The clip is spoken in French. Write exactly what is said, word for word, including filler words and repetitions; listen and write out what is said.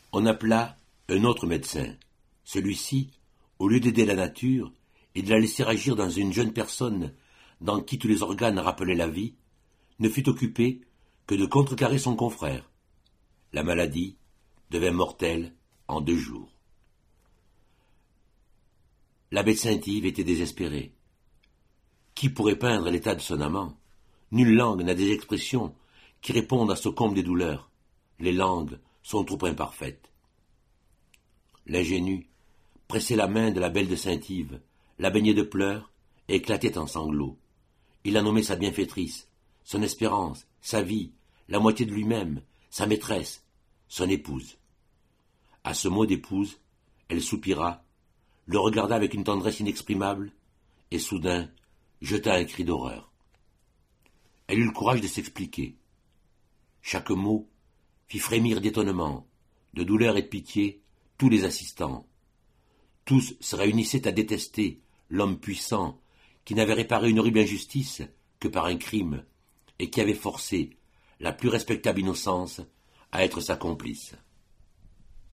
On appela un autre médecin. Celui-ci, au lieu d'aider la nature et de la laisser agir dans une jeune personne dans qui tous les organes rappelaient la vie, ne fut occupé que de contrecarrer son confrère. La maladie devint mortelle en deux jours. L'abbé de Saint-Yves était désespéré. Qui pourrait peindre l'état de son amant? Nulle langue n'a des expressions qui répondent à ce comble des douleurs. Les langues sont trop imparfaites. L'ingénu pressait la main de la belle de Saint-Yves, la baignait de pleurs et éclatait en sanglots. Il la nommait sa bienfaitrice, son espérance, sa vie, la moitié de lui-même, sa maîtresse, son épouse. À ce mot d'épouse, elle soupira, le regarda avec une tendresse inexprimable, et soudain jeta un cri d'horreur. Elle eut le courage de s'expliquer. Chaque mot fit frémir d'étonnement, de douleur et de pitié tous les assistants. Tous se réunissaient à détester l'homme puissant qui n'avait réparé une horrible injustice que par un crime et qui avait forcé la plus respectable innocence à être sa complice.